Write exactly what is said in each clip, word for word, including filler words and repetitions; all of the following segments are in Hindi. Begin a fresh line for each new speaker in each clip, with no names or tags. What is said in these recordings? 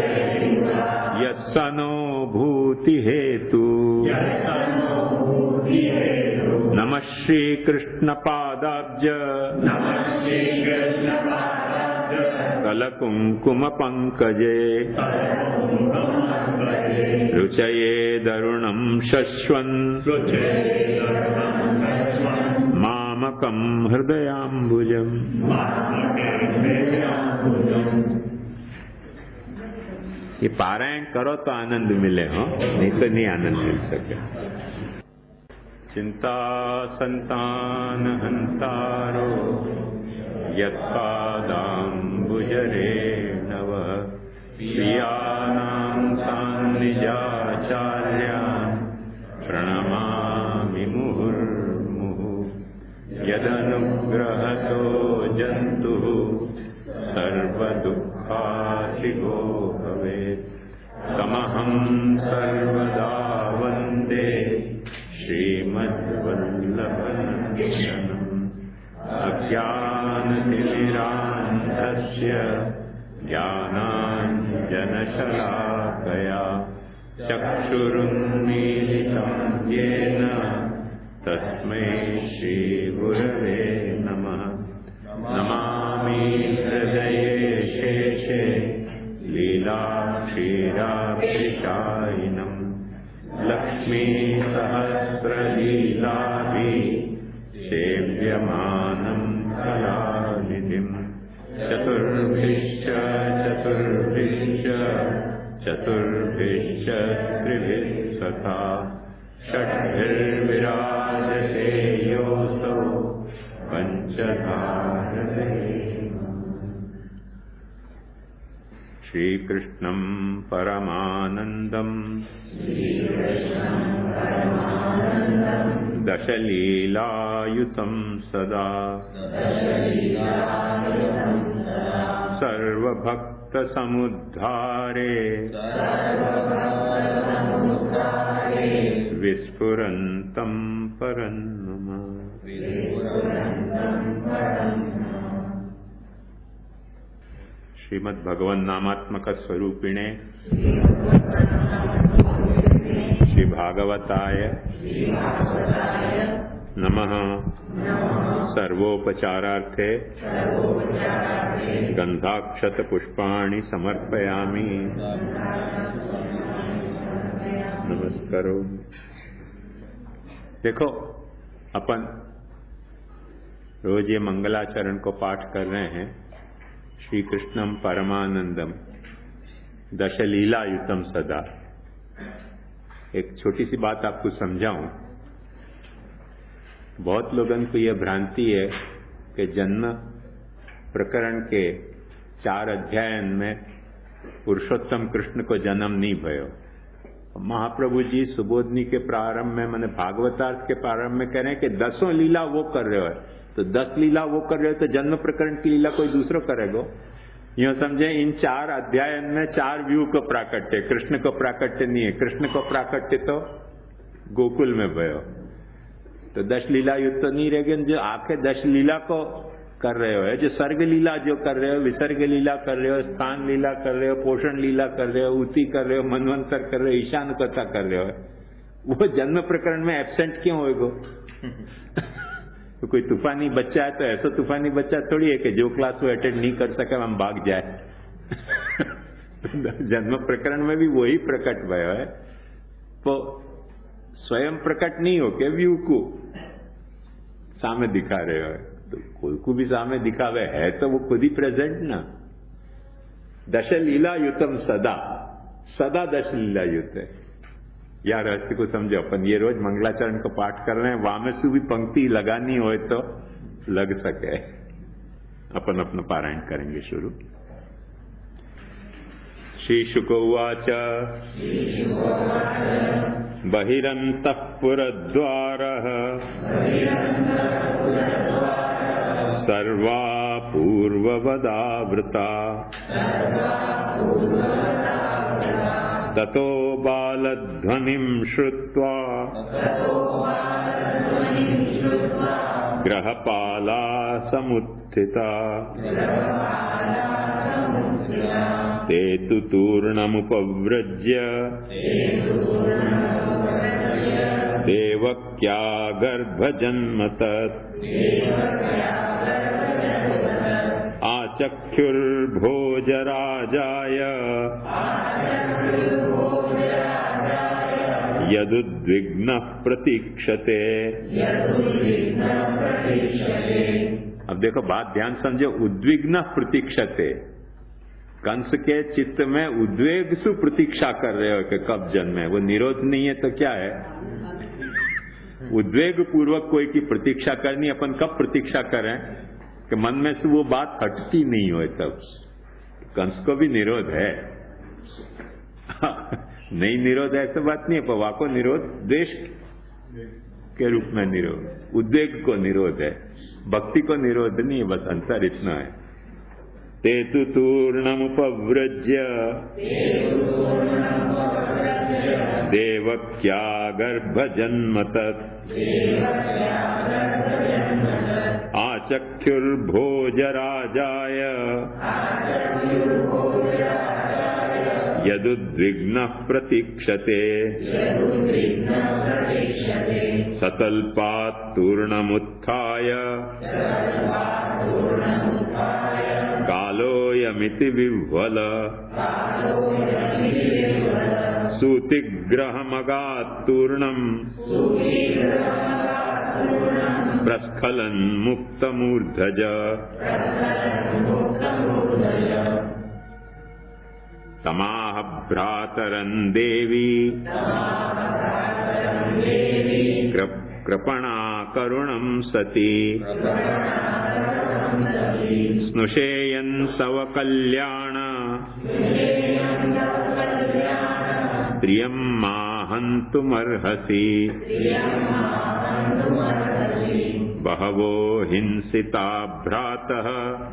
यस्सनोभूति हेतु नमः श्री कृष्ण पादाब्ज कलकुंकुम पंकजे रुचये दरुणं शश्वन् मामकं हृदयाम्बुजम्। ये पारायण करो तो आनंद मिले, हो नहीं तो नहीं आनंद मिल सके। चिंता संतान हंतारो यत्पादाम्बुजरे नव श्रियाणां तान् निजाचार्यान् प्रणमामि मुहुर्मुहुः। यदनुग्रहतो जन्तुः सर्वदुःखातिगो भवेत् तमहं सर्वदा वन्दे श्रीमद्वल्लभनन्दनम्। अज्ञानतिमिरान्धस्य ज्ञानाञ्जनशलाकया चक्षुरुन्मीलितं येन तस्मै श्रीगुरवे नमः। नमामि हृदये शेषे लीलाक्षीराब्धिशायिनम् लक्ष्मीसहस्रलीलाभिः सेव्यमानं कलानिधिम्। चतुर्भिश्च चतुर्भिश्च चतुर्भिश्च त्रिभिः सखा षड्भिर्विराजते योऽसौ पंचधारते। श्रीकृष्णं परमानन्दम् दशलीलायुतं सदा सर्वभक्तसमुद्धारे विस्फुरन्तं परन्नम। श्रीमद् भगवन् नामात्मक स्वरूपिणे श्री भागवताय नमः। सर्वोपचारार्थे गंधाक्षत पुष्पाणि समर्पयामि। नमस्कारो। देखो, अपन रोज ये मंगलाचरण को पाठ कर रहे हैं। श्री कृष्णम परमानंदम दशलीलायुतम सदा। एक छोटी सी बात आपको समझाऊं। बहुत लोगों को यह भ्रांति है कि जन्म प्रकरण के चार अध्याय में पुरुषोत्तम कृष्ण को जन्म नहीं भयो। महाप्रभु जी सुबोधनी के प्रारंभ में, मैंने भागवतार्थ के प्रारंभ में कह रहे हैं कि दसों लीला वो कर रहे हो, तो दस लीला वो कर रहे हो तो जन्म प्रकरण की लीला कोई दूसरो करेगो। यूं समझे, इन चार अध्याय में चार व्यू को प्राकट्य, कृष्ण को प्राकट्य नहीं है। कृष्ण को प्राकट्य तो गोकुल में भयो, तो दश लीला युक्त तो नहीं रहेगी। जो आके दश लीला को कर रहे हो, जो सर्ग लीला जो कर रहे हो, विसर्ग लीला कर रहे हो, स्थान लीला कर रहे हो, पोषण लीला कर रहे हो, उति कर रहे हो, मनवंतर कर रहे हो, ईशान कथा कर रहे हो, वो जन्म प्रकरण में एब्सेंट क्यों होएगो? तो कोई तूफानी बच्चा है तो ऐसा तूफानी बच्चा थोड़ी है कि जो क्लास वो अटेंड नहीं कर सके हम भाग जाए। जन्म प्रकरण में भी वही प्रकट भयो है, तो स्वयं प्रकट नहीं हो के व्यू को सामने दिखा रहे हो। तो कोई को भी सामने दिखावे है तो वो खुद ही प्रेजेंट ना। दश लीला युतम सदा, सदा दश लीला युत है। या रहस्य को समझो। अपन ये रोज मंगलाचरण को पाठ कर रहे हैं, वामसु भी पंक्ति लगानी हो तो लग सके। अपन अपना पारायण करेंगे शुरू। श्री शुक उवाच बहिरन्तः पुरद्वारः सर्वा पूर्ववदावृता ततो बालध्वनिं श्रुत्वा ग्रहपाला समुत्थिता ते तु तूर्णमुपव्रज्य देवक्या गर्भजन्मतत् आचख्युर्भोजराजाय यदुद्विग्नः प्रतीक्षते। अब देखो बात ध्यान समझो, उद्विग्न प्रतीक्षते, कंस के चित्त में उद्वेग सु प्रतीक्षा कर रहे हो कि कब जन्मे, वो निरोध नहीं है तो क्या है? उद्वेग पूर्वक कोई की प्रतीक्षा करनी, अपन कब प्रतीक्षा करें कि मन में से वो बात हटती नहीं हो, तब कंस को भी निरोध है। नहीं निरोध है ऐसा बात नहीं है, पवा को निरोध द्वेष के रूप में निरोध, उद्वेग को निरोध है, भक्ति को निरोध नहीं है, बस अंतर इतना है। ते तु तूर्णमुपव्रज्य देवक्या गर्भजन्मतत् आचख्युर्भोजराजाय यदुद्विग्नः प्रतीक्षते। सतल्पात् तूर्णमुत्थाय कालोऽयमिति विह्वल सूतिग्रहमगात् तूर्णम् प्रस्खलन् मुक्तमूर्धज। तमाह भ्रातरन् देवी कृपणा करुणं सती स्नुषेयन् तव कल्याण स्त्रियं माहन्तुमर्हसि। बहवो हिंसिता भ्रातः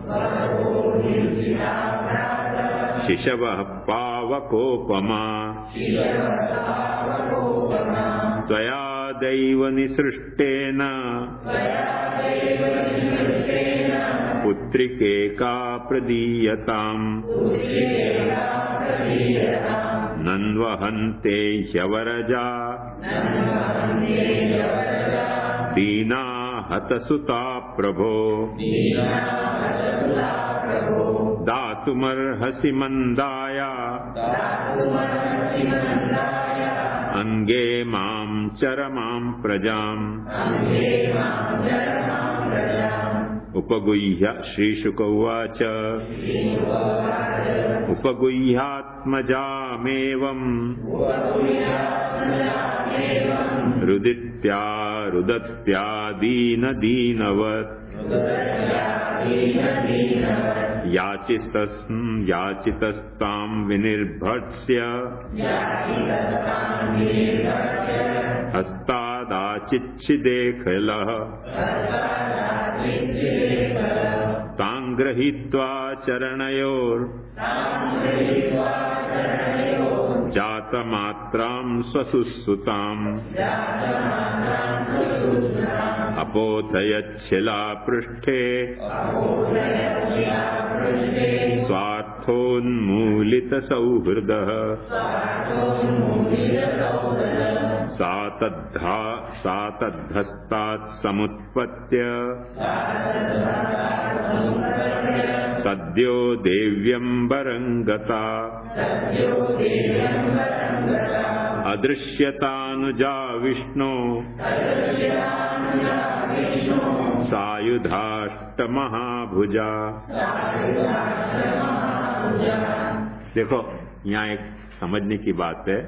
शिशवः पावकोपमा त्वया दैव निसृष्टेन पुत्रिकेका प्रदीयताम्। नन्वहन्ते ह्यवरजा दीना हतसुता प्रभो दातुमर्हसि मन्दाया अंगे मां चरमां प्रजाम्। उपगुह्य श्रीशुक उवाच उपगुह्यात्मजामेवम् रुदित्या रुदत्या दीन दीनवत् याचितस् याचितस्तां विनिर्भर्त्स्य हस्तादाचिच्छिदेखलः तां गृहीत्वा चरणयोर् जातमात्रां स्वसुसुताम् अपोथयच्छिला पृष्ठे स्वार्थोन्मूलितसौहृदः सा तद्धा सा तद्धस्तात् समुत्पत्य सद्यो देव्यंबरं गता अदृश्यतानुजा विष्णो सायुधाष्टमहाभुजा। देखो यहाँ एक समझने की बात है,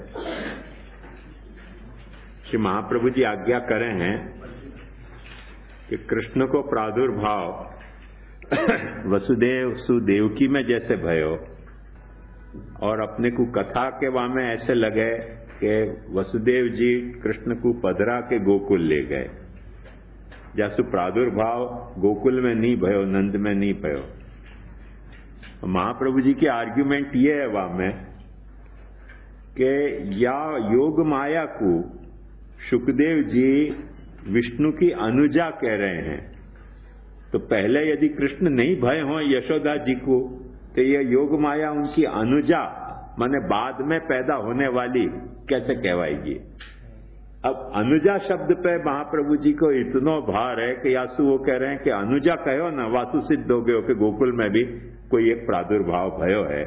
श्री महाप्रभु जी आज्ञा करें हैं कि कृष्ण को प्रादुर्भाव वसुदेव सुदेवकी में जैसे भयो और अपने को कथा के वामे ऐसे लगे कि वसुदेव जी कृष्ण को पधरा के गोकुल ले गए, जैसु प्रादुर्भाव गोकुल में नहीं भयो, नंद में नहीं भयो। महाप्रभु जी की आर्ग्यूमेंट ये है वामे कि या योग माया को शुकदेव जी विष्णु की अनुजा कह रहे हैं, तो पहले यदि कृष्ण नहीं भय हो यशोदा जी को कि ये योग माया उनकी अनुजा माने बाद में पैदा होने वाली कैसे कहवाएगी। अब अनुजा शब्द पे महाप्रभु जी को इतना भार है कि यासु वो कह रहे हैं कि अनुजा कहो ना, वासु सिद्ध हो गए कि गोकुल में भी कोई एक प्रादुर्भाव भयो है।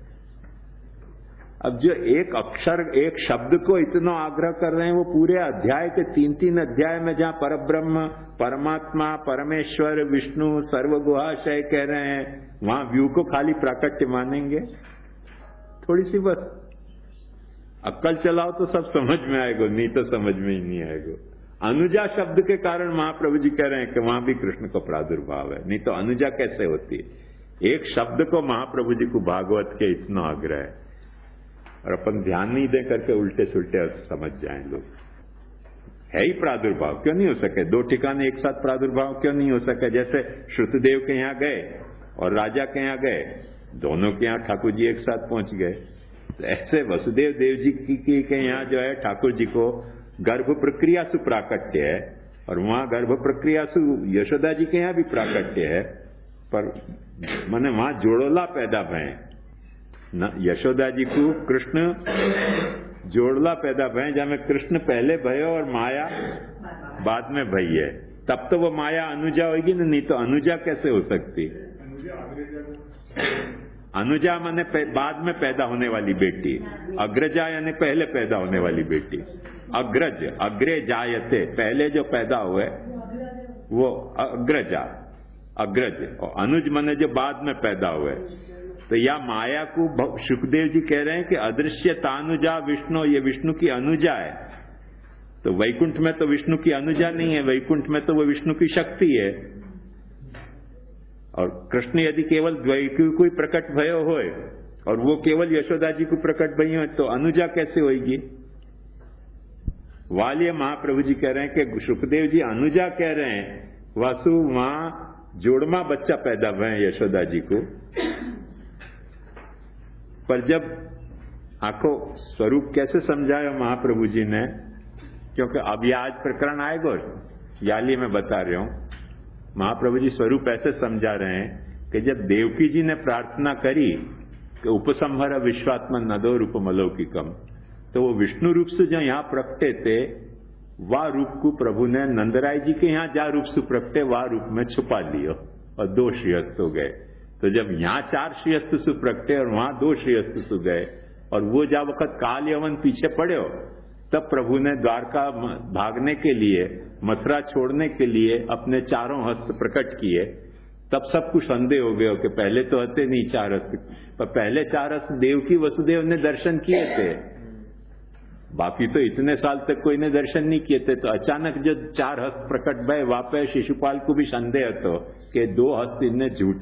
अब जो एक अक्षर एक शब्द को इतना आग्रह कर रहे हैं, वो पूरे अध्याय के तीन तीन अध्याय में जहां परब्रह्म, परमात्मा, परमेश्वर, विष्णु, सर्वगुहाशय कह रहे हैं, वहां व्यू को खाली प्राकट्य मानेंगे? थोड़ी सी बस अक्कल चलाओ तो सब समझ में आएगा, नहीं तो समझ में ही नहीं आएगा। अनुजा शब्द के कारण महाप्रभु जी कह रहे हैं कि वहां भी कृष्ण को प्रादुर्भाव है, नहीं तो अनुजा कैसे होती है। एक शब्द को महाप्रभु जी को भागवत के इतना आग्रह है, और अपन ध्यान नहीं दे करके उल्टे सुल्टे समझ जाएं लोग। है ही प्रादुर्भाव, क्यों नहीं हो सके? दो ठिकाने एक साथ प्रादुर्भाव क्यों नहीं हो सके? जैसे श्रुतदेव के यहां गए और राजा के यहां गए, दोनों के यहां ठाकुर जी एक साथ पहुंच गए। तो ऐसे वसुदेव देव जी की के यहां जो है ठाकुर जी को गर्भ प्रक्रिया से प्राकट्य है, और वहां गर्भ प्रक्रिया से यशोदा जी के यहां भी प्राकट्य है, पर माने वहां जोड़ोला पैदा भय न, यशोदा जी को कृष्ण जोड़ला पैदा भय, जहां कृष्ण पहले भयो और माया बाद में भई है, तब तो वो माया अनुजा होगी ना, नहीं तो अनुजा कैसे हो सकती? अनुजा माने बाद में पैदा होने वाली बेटी, अग्रजा यानी पहले पैदा होने वाली बेटी। अग्रज, अग्रे जायते, पहले जो पैदा हुए वो अग्रजा, अग्रज, और अनुज माने जो बाद में पैदा हुए। तो या माया को सुखदेव जी कह रहे हैं कि अदृश्य तानुजा विष्णु, ये विष्णु की अनुजा है। तो वैकुंठ में तो विष्णु की अनुजा नहीं है, वैकुंठ में तो वो विष्णु की शक्ति है। और कृष्ण यदि केवल द्वैकी को प्रकट भयो होए और वो केवल यशोदा जी को प्रकट भई हो, तो अनुजा कैसे होगी? वालिय महाप्रभु जी कह रहे हैं कि सुखदेव जी अनुजा कह रहे हैं, वासु वहां जोड़मा बच्चा पैदा भय यशोदा जी को। पर जब आखो स्वरूप कैसे समझाया महाप्रभु जी ने, क्योंकि अब यह आज प्रकरण आएगा, याली में बता रहा हूं, महाप्रभु जी स्वरूप ऐसे समझा रहे हैं कि जब देवकी जी ने प्रार्थना करी कि उपसंहर विश्वात्मा नदो रूपमलौकिकम, तो वो विष्णु रूप से जो यहां प्रकटे थे, वह रूप को प्रभु ने नंदराय जी के यहां जा रूप से प्रकटे, वह रूप में छुपा लियो और दो श्रीहस्त हो गए। तो जब यहां चार श्रीहस्त सु प्रकटे और वहां दो श्रीहस्त सु गए, और वो जा वक्त काल यवन पीछे पड़े हो, तब प्रभु ने द्वारका भागने के लिए, मथुरा छोड़ने के लिए अपने चारों हस्त प्रकट किए। तब सबको संदेह हो गया कि पहले तो हते नहीं चार हस्त, पर पहले चार हस्त देवकी वसुदेव ने दर्शन किए थे, बाकी तो इतने साल तक कोई ने दर्शन नहीं किए थे। तो अचानक जो चार हस्त प्रकट भय, वापस शिशुपाल को भी संदेह तो कि दो हस्त इनने झूठे